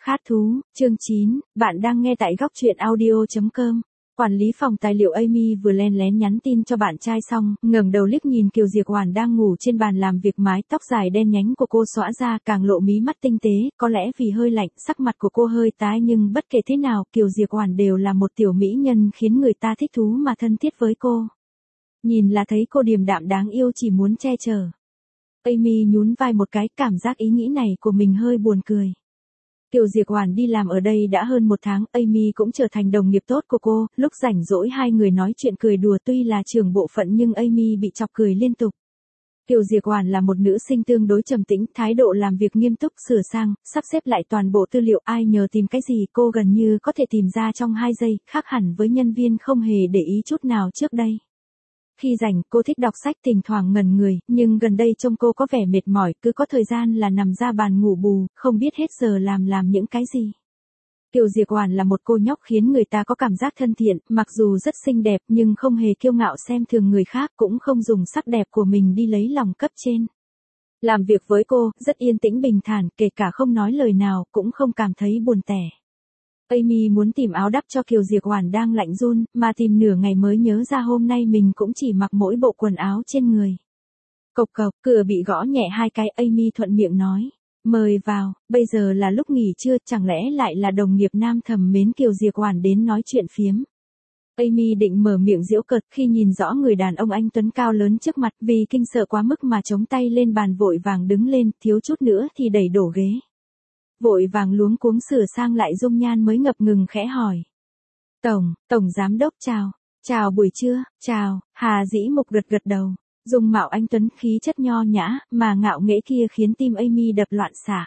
Khát thú, chương 9, bạn đang nghe tại góc truyện audio.com. Quản lý phòng tài liệu Amy vừa len lén nhắn tin cho bạn trai xong, ngẩng đầu liếc nhìn Kiều Diệp Oản đang ngủ trên bàn làm việc, mái tóc dài đen nhánh của cô xõa ra càng lộ mí mắt tinh tế, có lẽ vì hơi lạnh, sắc mặt của cô hơi tái nhưng bất kể thế nào, Kiều Diệp Oản đều là một tiểu mỹ nhân khiến người ta thích thú mà thân thiết với cô. Nhìn là thấy cô điềm đạm đáng yêu chỉ muốn che chở. Amy nhún vai một cái, cảm giác ý nghĩ này của mình hơi buồn cười. Kiều Diệp Oản đi làm ở đây đã hơn 1 tháng, Amy cũng trở thành đồng nghiệp tốt của cô, lúc rảnh rỗi hai người nói chuyện cười đùa, tuy là trưởng bộ phận nhưng Amy bị chọc cười liên tục. Kiều Diệp Oản là một nữ sinh tương đối trầm tĩnh, thái độ làm việc nghiêm túc, sửa sang, sắp xếp lại toàn bộ tư liệu, ai nhờ tìm cái gì cô gần như có thể tìm ra trong 2 giây, khác hẳn với nhân viên không hề để ý chút nào trước đây. Khi rảnh, cô thích đọc sách, thỉnh thoảng ngẩn người, nhưng gần đây trông cô có vẻ mệt mỏi, cứ có thời gian là nằm ra bàn ngủ bù, không biết hết giờ làm những cái gì. Kiều Diệp Oản là một cô nhóc khiến người ta có cảm giác thân thiện, mặc dù rất xinh đẹp nhưng không hề kiêu ngạo xem thường người khác, cũng không dùng sắc đẹp của mình đi lấy lòng cấp trên. Làm việc với cô, rất yên tĩnh bình thản, kể cả không nói lời nào, cũng không cảm thấy buồn tẻ. Amy muốn tìm áo đắp cho Kiều Diệp Oản đang lạnh run, mà tìm nửa ngày mới nhớ ra hôm nay mình cũng chỉ mặc mỗi bộ quần áo trên người. Cộc cộc, cửa bị gõ nhẹ 2 cái, Amy thuận miệng nói, mời vào, bây giờ là lúc nghỉ trưa, chẳng lẽ lại là đồng nghiệp nam thầm mến Kiều Diệp Oản đến nói chuyện phiếm. Amy định mở miệng giễu cợt khi nhìn rõ người đàn ông anh tuấn cao lớn trước mặt, vì kinh sợ quá mức mà chống tay lên bàn vội vàng đứng lên, thiếu chút nữa thì đẩy đổ ghế. Vội vàng luống cuống sửa sang lại dung nhan mới ngập ngừng khẽ hỏi. Tổng giám đốc chào. Chào buổi trưa, chào, Hà Dĩ Mục gật đầu. Dung mạo anh tuấn, khí chất nho nhã, mà ngạo nghễ kia khiến tim Amy đập loạn xạ.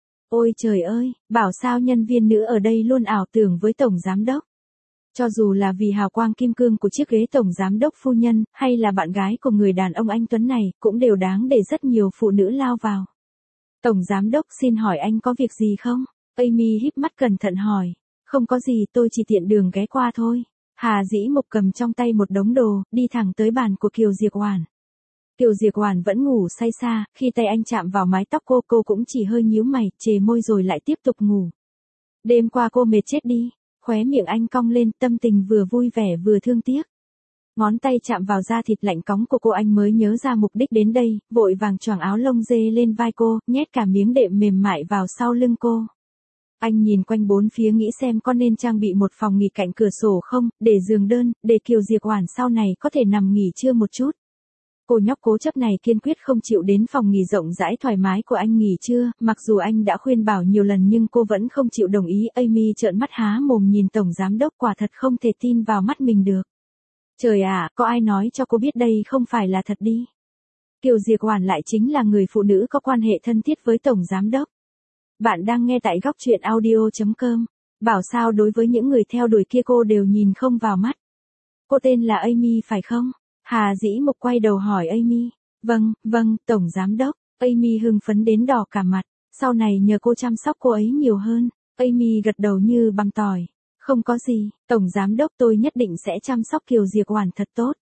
Ôi trời ơi, bảo sao nhân viên nữ ở đây luôn ảo tưởng với tổng giám đốc. Cho dù là vì hào quang kim cương của chiếc ghế tổng giám đốc phu nhân, hay là bạn gái của người đàn ông anh tuấn này, cũng đều đáng để rất nhiều phụ nữ lao vào. Tổng giám đốc, xin hỏi anh có việc gì không? Amy híp mắt cẩn thận hỏi. Không có gì, tôi chỉ tiện đường ghé qua thôi. Hà Dĩ Mục cầm trong tay một đống đồ, đi thẳng tới bàn của Kiều Diệp Oản. Kiều Diệp Oản vẫn ngủ say xa, khi tay anh chạm vào mái tóc cô cũng chỉ hơi nhíu mày, chề môi rồi lại tiếp tục ngủ. Đêm qua cô mệt chết đi, khóe miệng anh cong lên, tâm tình vừa vui vẻ vừa thương tiếc. Ngón tay chạm vào da thịt lạnh cóng của cô, anh mới nhớ ra mục đích đến đây, vội vàng choàng áo lông dê lên vai cô, nhét cả miếng đệm mềm mại vào sau lưng cô. Anh nhìn quanh bốn phía nghĩ xem có nên trang bị một phòng nghỉ cạnh cửa sổ không, để giường đơn, để Kiều Diệp Oản sau này có thể nằm nghỉ trưa một chút. Cô nhóc cố chấp này kiên quyết không chịu đến phòng nghỉ rộng rãi thoải mái của anh nghỉ trưa, mặc dù anh đã khuyên bảo nhiều lần nhưng cô vẫn không chịu đồng ý. Amy trợn mắt há mồm nhìn tổng giám đốc, quả thật không thể tin vào mắt mình được. Trời ạ, có ai nói cho cô biết đây không phải là thật đi. Kiều Diệp Oản lại chính là người phụ nữ có quan hệ thân thiết với tổng giám đốc. Bạn đang nghe tại góc truyện audio.com. Bảo sao đối với những người theo đuổi kia cô đều nhìn không vào mắt. Cô tên là Amy phải không? Hà Dĩ Mục quay đầu hỏi Amy. Vâng, tổng giám đốc. Amy hưng phấn đến đỏ cả mặt. Sau này nhờ cô chăm sóc cô ấy nhiều hơn. Amy gật đầu như băm tỏi. Không có gì, tổng giám đốc, tôi nhất định sẽ chăm sóc Kiều Diệp Oản thật tốt.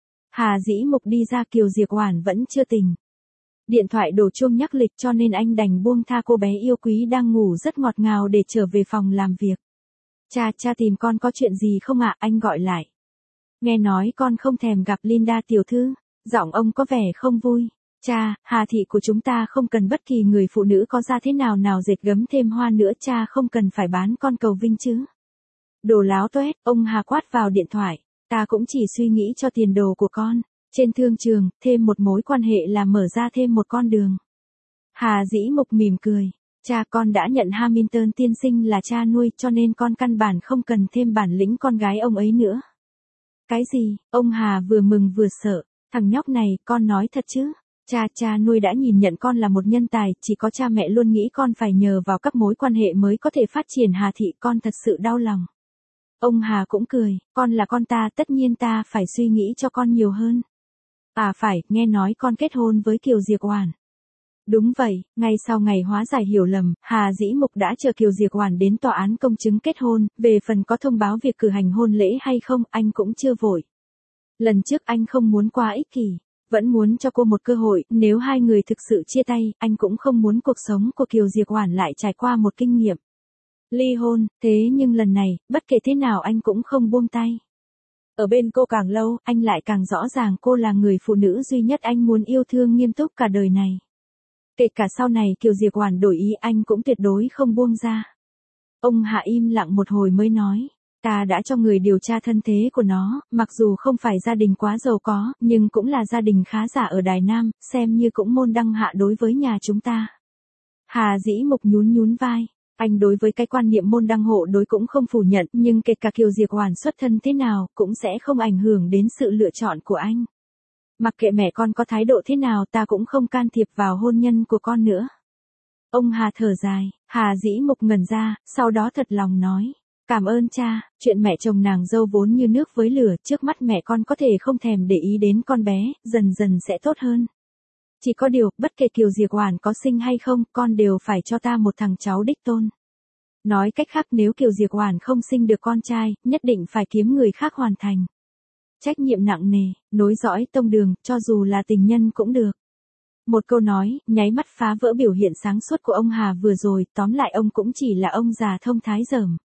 Hà Dĩ Mục đi ra, Kiều Diệp Oản vẫn chưa tỉnh. Điện thoại đổ chuông nhắc lịch cho nên anh đành buông tha cô bé yêu quý đang ngủ rất ngọt ngào để trở về phòng làm việc. Cha tìm con có chuyện gì không ạ? Anh gọi lại. Nghe nói con không thèm gặp Linda tiểu thư, giọng ông có vẻ không vui. Cha, Hà thị của chúng ta không cần bất kỳ người phụ nữ có da thế nào dệt gấm thêm hoa nữa, cha không cần phải bán con cầu vinh chứ. Đồ láo toét, ông Hà quát vào điện thoại, ta cũng chỉ suy nghĩ cho tiền đồ của con. Trên thương trường, thêm một mối quan hệ là mở ra thêm một con đường. Hà Dĩ Mục mỉm cười, cha, con đã nhận Hamilton tiên sinh là cha nuôi cho nên con căn bản không cần thêm bản lĩnh con gái ông ấy nữa. Cái gì? Ông Hà vừa mừng vừa sợ, thằng nhóc này, con nói thật chứ? Cha nuôi đã nhìn nhận con là một nhân tài, chỉ có cha mẹ luôn nghĩ con phải nhờ vào các mối quan hệ mới có thể phát triển Hà thị, con thật sự đau lòng. Ông Hà cũng cười, con là con ta, tất nhiên ta phải suy nghĩ cho con nhiều hơn. À phải, nghe nói con kết hôn với Kiều Diệp Oản. Đúng vậy, ngay sau ngày hóa giải hiểu lầm, Hà Dĩ Mục đã chờ Kiều Diệp Oản đến tòa án công chứng kết hôn, về phần có thông báo việc cử hành hôn lễ hay không, anh cũng chưa vội. Lần trước anh không muốn quá ích kỷ, vẫn muốn cho cô một cơ hội, nếu hai người thực sự chia tay, anh cũng không muốn cuộc sống của Kiều Diệp Oản lại trải qua một kinh nghiệm ly hôn, thế nhưng lần này, bất kể thế nào anh cũng không buông tay. Ở bên cô càng lâu, anh lại càng rõ ràng cô là người phụ nữ duy nhất anh muốn yêu thương nghiêm túc cả đời này. Kể cả sau này Kiều Diệp Hoàn đổi ý anh cũng tuyệt đối không buông ra. Ông Hạ im lặng một hồi mới nói, ta đã cho người điều tra thân thế của nó, mặc dù không phải gia đình quá giàu có, nhưng cũng là gia đình khá giả ở Đài Nam, xem như cũng môn đăng hạ đối với nhà chúng ta. Hà Dĩ Mục nhún nhún vai. Anh đối với cái quan niệm môn đăng hộ đối cũng không phủ nhận, nhưng kể cả Kiều Diệp Hoàn xuất thân thế nào, cũng sẽ không ảnh hưởng đến sự lựa chọn của anh. Mặc kệ mẹ con có thái độ thế nào ta cũng không can thiệp vào hôn nhân của con nữa. Ông Hà thở dài, Hà Dĩ Mục ngẩn ra, sau đó thật lòng nói. Cảm ơn cha, chuyện mẹ chồng nàng dâu vốn như nước với lửa, trước mắt mẹ con có thể không thèm để ý đến con bé, dần dần sẽ tốt hơn. Chỉ có điều, bất kể Kiều Diệp Hoàn có sinh hay không, con đều phải cho ta một thằng cháu đích tôn. Nói cách khác nếu Kiều Diệp Hoàn không sinh được con trai, nhất định phải kiếm người khác hoàn thành. Trách nhiệm nặng nề, nối dõi tông đường, cho dù là tình nhân cũng được. Một câu nói, nháy mắt phá vỡ biểu hiện sáng suốt của ông Hà vừa rồi, tóm lại ông cũng chỉ là ông già thông thái dởm.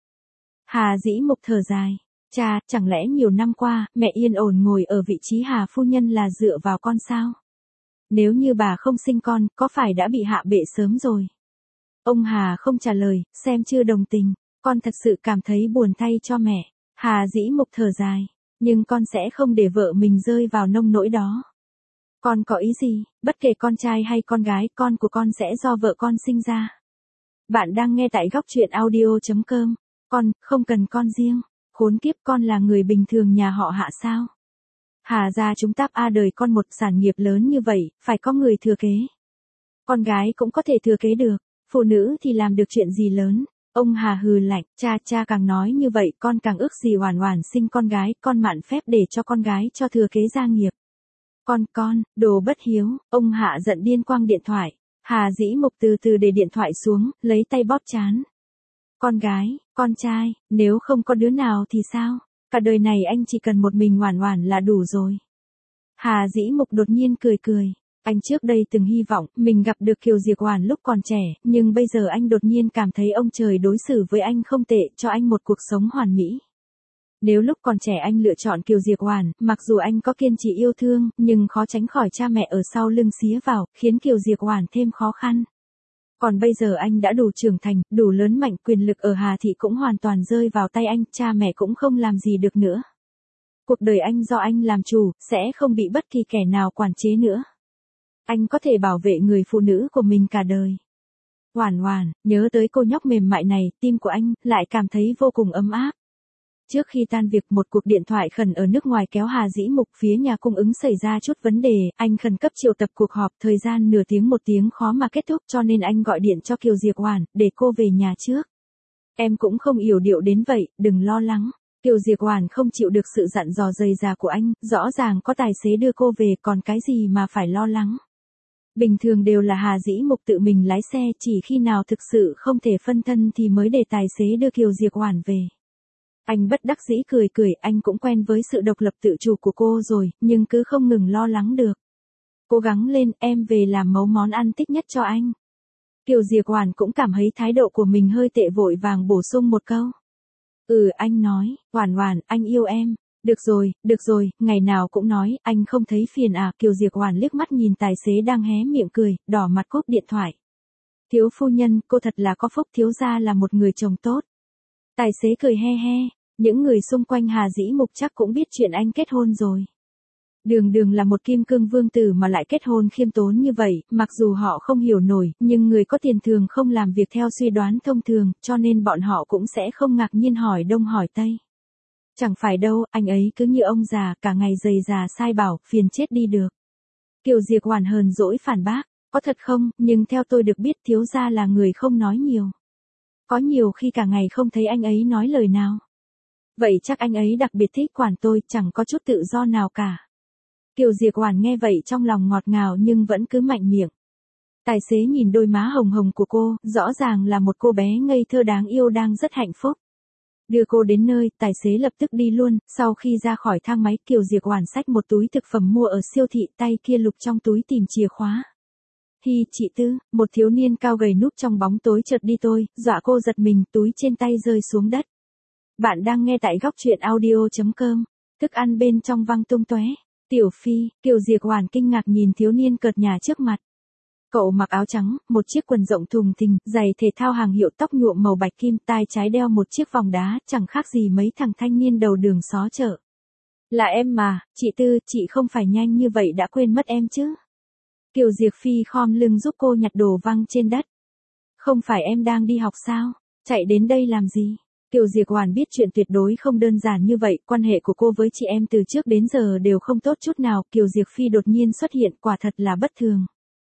Hà Dĩ Mục thở dài. Cha, chẳng lẽ nhiều năm qua, mẹ yên ổn ngồi ở vị trí Hà phu nhân là dựa vào con sao? Nếu như bà không sinh con, có phải đã bị hạ bệ sớm rồi? Ông Hà không trả lời, xem chưa đồng tình. Con thật sự cảm thấy buồn thay cho mẹ. Hà Dĩ Mục thở dài. Nhưng con sẽ không để vợ mình rơi vào nông nỗi đó. Con có ý gì, bất kể con trai hay con gái, con của con sẽ do vợ con sinh ra. Bạn đang nghe tại góc truyện audio.com. Con, không cần con riêng. Khốn kiếp, con là người bình thường nhà họ Hạ sao? Hà gia chúng ta đời con một sản nghiệp lớn như vậy, phải có người thừa kế. Con gái cũng có thể thừa kế được, phụ nữ thì làm được chuyện gì lớn. Ông Hà hừ lạnh, cha càng nói như vậy con càng ước gì Hoàn Hoàn sinh con gái, con mạn phép để cho con gái cho thừa kế gia nghiệp. Con, đồ bất hiếu, ông Hạ giận điên quăng điện thoại. Hà Dĩ Mục từ từ để điện thoại xuống, lấy tay bóp trán. Con gái, con trai, nếu không có đứa nào thì sao? Cả đời này anh chỉ cần một mình Hoàn Hoàn là đủ rồi. Hà Dĩ Mục đột nhiên cười. Anh trước đây từng hy vọng mình gặp được Kiều Diệp Hoàn lúc còn trẻ, nhưng bây giờ anh đột nhiên cảm thấy ông trời đối xử với anh không tệ, cho anh một cuộc sống hoàn mỹ. Nếu lúc còn trẻ anh lựa chọn Kiều Diệp Hoàn, mặc dù anh có kiên trì yêu thương, nhưng khó tránh khỏi cha mẹ ở sau lưng xía vào, khiến Kiều Diệp Hoàn thêm khó khăn. Còn bây giờ anh đã đủ trưởng thành, đủ lớn mạnh, quyền lực ở Hà Thị cũng hoàn toàn rơi vào tay anh, cha mẹ cũng không làm gì được nữa. Cuộc đời anh do anh làm chủ, sẽ không bị bất kỳ kẻ nào quản chế nữa. Anh có thể bảo vệ người phụ nữ của mình cả đời. Hoàn Hoàn, nhớ tới cô nhóc mềm mại này, tim của anh lại cảm thấy vô cùng ấm áp. Trước khi tan việc một cuộc điện thoại khẩn ở nước ngoài kéo Hà Dĩ Mục, phía nhà cung ứng xảy ra chút vấn đề, anh khẩn cấp triệu tập cuộc họp, thời gian nửa tiếng một tiếng khó mà kết thúc, cho nên anh gọi điện cho Kiều Diệp Hoàn, để cô về nhà trước. Em cũng không yểu điệu đến vậy, đừng lo lắng. Kiều Diệp Hoàn không chịu được sự dặn dò dày dà của anh, rõ ràng có tài xế đưa cô về, còn cái gì mà phải lo lắng. Bình thường đều là Hà Dĩ Mục tự mình lái xe, chỉ khi nào thực sự không thể phân thân thì mới để tài xế đưa Kiều Diệp Hoàn về. Anh bất đắc dĩ cười, anh cũng quen với sự độc lập tự chủ của cô rồi, nhưng cứ không ngừng lo lắng được. Cố gắng lên, em về làm mấu món ăn thích nhất cho anh. Kiều Diệp Hoàn cũng cảm thấy thái độ của mình hơi tệ, vội vàng bổ sung một câu. Anh nói, Hoàn, anh yêu em. Được rồi, ngày nào cũng nói, anh không thấy phiền à? Kiều Diệp Hoàn liếc mắt nhìn tài xế đang hé miệng cười, đỏ mặt cúp điện thoại. Thiếu phu nhân, cô thật là có phúc, thiếu gia là một người chồng tốt. Tài xế cười he. Những người xung quanh Hà Dĩ Mục chắc cũng biết chuyện anh kết hôn rồi. Đường là một kim cương vương tử mà lại kết hôn khiêm tốn như vậy, mặc dù họ không hiểu nổi, nhưng người có tiền thường không làm việc theo suy đoán thông thường, cho nên bọn họ cũng sẽ không ngạc nhiên hỏi đông hỏi tây. Chẳng phải đâu, anh ấy cứ như ông già, cả ngày dày già sai bảo, phiền chết đi được. Kiều Diệp Hoàn hờn dỗi phản bác, có thật không, nhưng theo tôi được biết thiếu gia là người không nói nhiều. Có nhiều khi cả ngày không thấy anh ấy nói lời nào. Vậy chắc anh ấy đặc biệt thích quản tôi, chẳng có chút tự do nào cả. Kiều Diệp Hoàn nghe vậy trong lòng ngọt ngào nhưng vẫn cứ mạnh miệng. Tài xế nhìn đôi má hồng hồng của cô, rõ ràng là một cô bé ngây thơ đáng yêu đang rất hạnh phúc. Đưa cô đến nơi, tài xế lập tức đi luôn, sau khi ra khỏi thang máy, Kiều Diệp Hoàn xách một túi thực phẩm mua ở siêu thị, tay kia lục trong túi tìm chìa khóa. Hi chị Tư, một thiếu niên cao gầy núp trong bóng tối chợt đi tôi, dọa cô giật mình, túi trên tay rơi xuống đất. Bạn đang nghe tại góc truyện audio.com, thức ăn bên trong văng tung tóe. Tiểu Phi, Kiều Diệc Oản kinh ngạc nhìn thiếu niên cợt nhả trước mặt. Cậu mặc áo trắng, một chiếc quần rộng thùng thình, giày thể thao hàng hiệu, tóc nhuộm màu bạch kim, tai trái đeo một chiếc vòng đá, chẳng khác gì mấy thằng thanh niên đầu đường xó chợ. Là em mà, chị Tư, chị không phải nhanh như vậy đã quên mất em chứ? Kiều Diệc Phi khom lưng giúp cô nhặt đồ văng trên đất. Không phải em đang đi học sao? Chạy đến đây làm gì? Kiều Diệc Oản biết chuyện tuyệt đối không đơn giản như vậy, quan hệ của cô với chị em từ trước đến giờ đều không tốt chút nào, Kiều Diệc Phi đột nhiên xuất hiện quả thật là bất thường.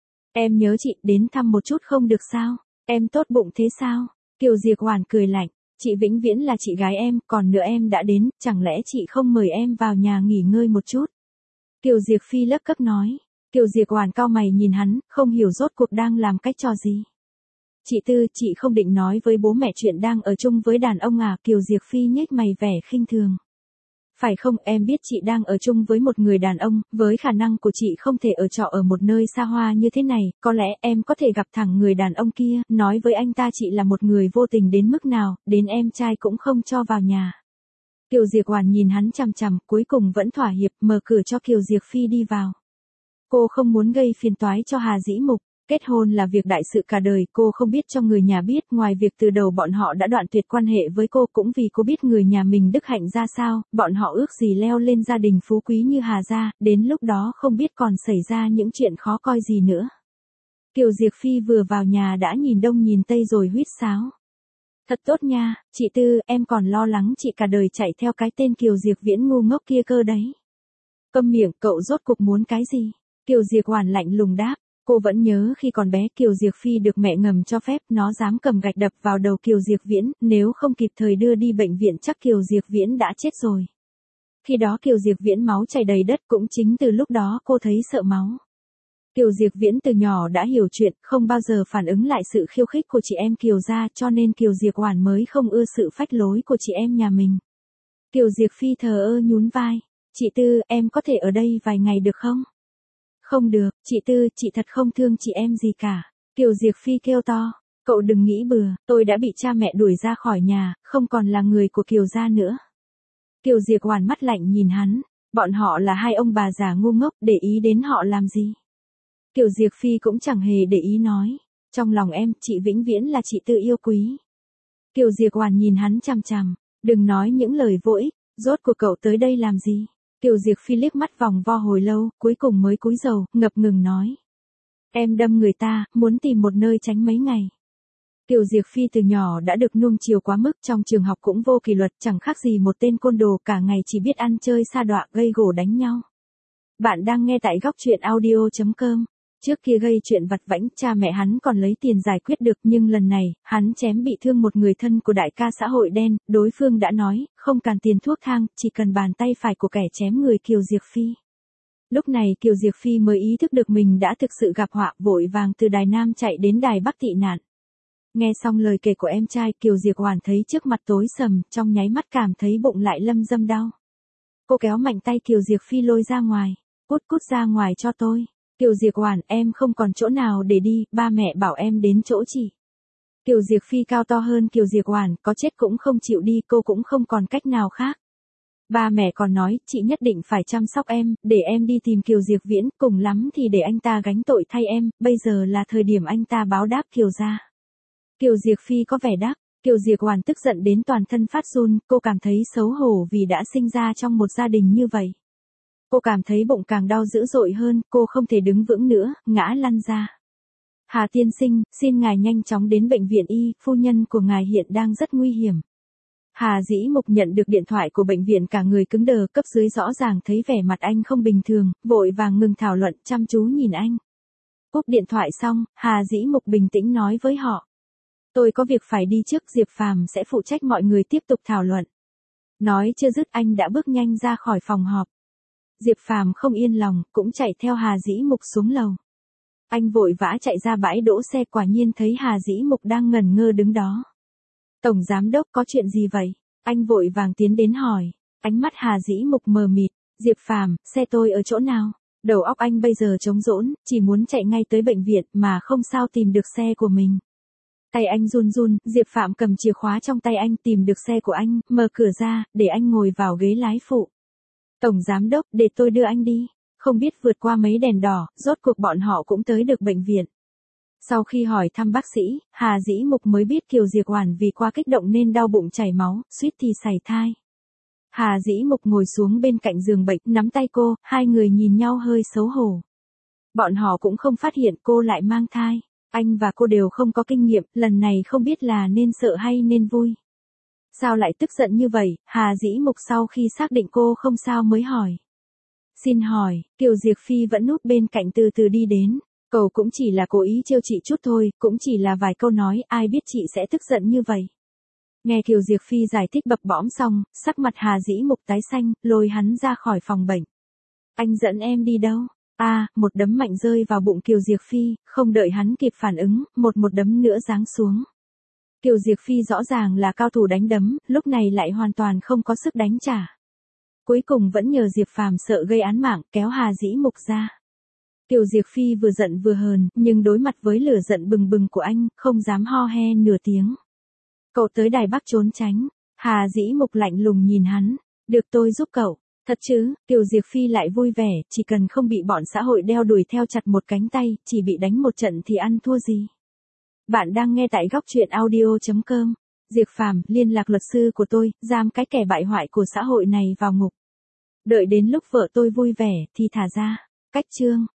Em nhớ chị, đến thăm một chút không được sao? Em tốt bụng thế sao? Kiều Diệc Oản cười lạnh, chị vĩnh viễn là chị gái em, còn nữa em đã đến, chẳng lẽ chị không mời em vào nhà nghỉ ngơi một chút? Kiều Diệc Phi lấp cấp nói. Kiều Diệc Oản cau mày nhìn hắn, không hiểu rốt cuộc đang làm cái trò gì. Chị Tư, chị không định nói với bố mẹ chuyện đang ở chung với đàn ông à? Kiều Diệc Phi nhếch mày vẻ khinh thường. Phải không, em biết chị đang ở chung với một người đàn ông, với khả năng của chị không thể ở trọ ở một nơi xa hoa như thế này, có lẽ em có thể gặp thẳng người đàn ông kia, nói với anh ta chị là một người vô tình đến mức nào, đến em trai cũng không cho vào nhà. Kiều Diệc Oản nhìn hắn chằm chằm, cuối cùng vẫn thỏa hiệp, mở cửa cho Kiều Diệc Phi đi vào. Cô không muốn gây phiền toái cho Hà Dĩ Mục. Kết hôn là việc đại sự cả đời, cô không biết cho người nhà biết, ngoài việc từ đầu bọn họ đã đoạn tuyệt quan hệ với cô, cũng vì cô biết người nhà mình đức hạnh ra sao, bọn họ ước gì leo lên gia đình phú quý như Hà gia, đến lúc đó không biết còn xảy ra những chuyện khó coi gì nữa. Kiều Diệc Phi vừa vào nhà đã nhìn đông nhìn tây rồi huýt sáo. Thật tốt nha, chị Tư, em còn lo lắng chị cả đời chạy theo cái tên Kiều Diệc Viễn ngu ngốc kia cơ đấy. Câm miệng, cậu rốt cuộc muốn cái gì? Kiều Diệc Oản lạnh lùng đáp. Cô vẫn nhớ khi còn bé Kiều Diệc Phi được mẹ ngầm cho phép, nó dám cầm gạch đập vào đầu Kiều Diệc Viễn, nếu không kịp thời đưa đi bệnh viện chắc Kiều Diệc Viễn đã chết rồi. Khi đó Kiều Diệc Viễn máu chảy đầy đất, cũng chính từ lúc đó cô thấy sợ máu. Kiều Diệc Viễn từ nhỏ đã hiểu chuyện, không bao giờ phản ứng lại sự khiêu khích của chị em Kiều gia, cho nên Kiều Diệc Oản mới không ưa sự phách lối của chị em nhà mình. Kiều Diệc Phi thờ ơ nhún vai. Chị Tư, em có thể ở đây vài ngày được không? Không được, chị Tư, chị thật không thương chị em gì cả. Kiều Diệc Phi kêu to. Cậu đừng nghĩ bừa, tôi đã bị cha mẹ đuổi ra khỏi nhà, không còn là người của Kiều gia nữa. Kiều Diệc Oản mắt lạnh nhìn hắn. Bọn họ là hai ông bà già ngu ngốc, để ý đến họ làm gì? Kiều Diệc Phi cũng chẳng hề để ý nói. Trong lòng em, chị vĩnh viễn là chị Tư yêu quý. Kiều Diệc Oản nhìn hắn chằm chằm. Đừng nói những lời vô ích, rốt cuộc cậu tới đây làm gì? Kiều Diệc Phi liếc mắt vòng vo hồi lâu, cuối cùng mới cúi đầu, ngập ngừng nói. Em đâm người ta, muốn tìm một nơi tránh mấy ngày. Kiều Diệc Phi từ nhỏ đã được nuông chiều quá mức, trong trường học cũng vô kỷ luật, chẳng khác gì một tên côn đồ, cả ngày chỉ biết ăn chơi sa đọa, gây gổ đánh nhau. Bạn đang nghe tại góc truyện audio.com. Trước kia gây chuyện vặt vãnh, cha mẹ hắn còn lấy tiền giải quyết được, nhưng lần này, hắn chém bị thương một người thân của đại ca xã hội đen, đối phương đã nói, không cần tiền thuốc thang, chỉ cần bàn tay phải của kẻ chém người Kiều Diệc Phi. Lúc này Kiều Diệc Phi mới ý thức được mình đã thực sự gặp họa, vội vàng từ Đài Nam chạy đến Đài Bắc tị nạn. Nghe xong lời kể của em trai, Kiều Diệc Oản thấy trước mặt tối sầm, trong nháy mắt cảm thấy bụng lại lâm dâm đau. Cô kéo mạnh tay Kiều Diệc Phi lôi ra ngoài. Cút cút ra ngoài cho tôi. Kiều Diệc Oản, em không còn chỗ nào để đi, ba mẹ bảo em đến chỗ chị. Kiều Diệc Phi cao to hơn Kiều Diệc Oản, có chết cũng không chịu đi, cô cũng không còn cách nào khác. Ba mẹ còn nói, chị nhất định phải chăm sóc em, để em đi tìm Kiều Diệc Viễn, cùng lắm thì để anh ta gánh tội thay em, bây giờ là thời điểm anh ta báo đáp Kiều gia. Kiều Diệc Phi có vẻ đáp. Kiều Diệc Oản tức giận đến toàn thân phát run, cô cảm thấy xấu hổ vì đã sinh ra trong một gia đình như vậy. Cô cảm thấy bụng càng đau dữ dội hơn, cô không thể đứng vững nữa, ngã lăn ra. Hà tiên sinh, xin ngài nhanh chóng đến bệnh viện y, phu nhân của ngài hiện đang rất nguy hiểm. Hà Dĩ Mục nhận được điện thoại của bệnh viện, cả người cứng đờ, cấp dưới rõ ràng thấy vẻ mặt anh không bình thường, vội vàng ngừng thảo luận, chăm chú nhìn anh. Cúp điện thoại xong, Hà Dĩ Mục bình tĩnh nói với họ. Tôi có việc phải đi trước, Diệp Phàm sẽ phụ trách, mọi người tiếp tục thảo luận. Nói chưa dứt anh đã bước nhanh ra khỏi phòng họp. Diệp Phàm không yên lòng, cũng chạy theo Hà Dĩ Mục xuống lầu. Anh vội vã chạy ra bãi đỗ xe, quả nhiên thấy Hà Dĩ Mục đang ngẩn ngơ đứng đó. Tổng giám đốc, có chuyện gì vậy? Anh vội vàng tiến đến hỏi. Ánh mắt Hà Dĩ Mục mờ mịt. Diệp Phàm, xe tôi ở chỗ nào? Đầu óc anh bây giờ trống rỗng, chỉ muốn chạy ngay tới bệnh viện mà không sao tìm được xe của mình. Tay anh run run, Diệp Phạm cầm chìa khóa trong tay anh tìm được xe của anh, mở cửa ra, để anh ngồi vào ghế lái phụ. Tổng giám đốc, để tôi đưa anh đi. Không biết vượt qua mấy đèn đỏ, rốt cuộc bọn họ cũng tới được bệnh viện. Sau khi hỏi thăm bác sĩ, Hà Dĩ Mục mới biết Kiều Diệc Oản vì quá kích động nên đau bụng chảy máu, suýt thì sảy thai. Hà Dĩ Mục ngồi xuống bên cạnh giường bệnh, nắm tay cô, hai người nhìn nhau hơi xấu hổ. Bọn họ cũng không phát hiện cô lại mang thai. Anh và cô đều không có kinh nghiệm, lần này không biết là nên sợ hay nên vui. Sao lại tức giận như vậy? Hà Dĩ Mục sau khi xác định cô không sao mới hỏi. Xin hỏi, Kiều Diệc Phi vẫn núp bên cạnh từ từ đi đến. Cậu cũng chỉ là cố ý trêu chị chút thôi, cũng chỉ là vài câu nói, ai biết chị sẽ tức giận như vậy. Nghe Kiều Diệc Phi giải thích bập bõm xong, sắc mặt Hà Dĩ Mục tái xanh, lôi hắn ra khỏi phòng bệnh. Anh dẫn em đi đâu? Một đấm mạnh rơi vào bụng Kiều Diệc Phi, không đợi hắn kịp phản ứng, một đấm nữa giáng xuống. Kiều Diệc Phi rõ ràng là cao thủ đánh đấm, lúc này lại hoàn toàn không có sức đánh trả. Cuối cùng vẫn nhờ Diệp Phàm sợ gây án mạng, kéo Hà Dĩ Mục ra. Kiều Diệc Phi vừa giận vừa hờn, nhưng đối mặt với lửa giận bừng bừng của anh, không dám ho he nửa tiếng. Cậu tới Đài Bắc trốn tránh. Hà Dĩ Mục lạnh lùng nhìn hắn. Được tôi giúp cậu. Thật chứ? Kiều Diệc Phi lại vui vẻ, chỉ cần không bị bọn xã hội đeo đuổi theo chặt một cánh tay, chỉ bị đánh một trận thì ăn thua gì. Bạn đang nghe tại góc truyện audio.com. Diệp Phàm, liên lạc luật sư của tôi, giam cái kẻ bại hoại của xã hội này vào ngục. Đợi đến lúc vợ tôi vui vẻ, thì thả ra. Cách chương.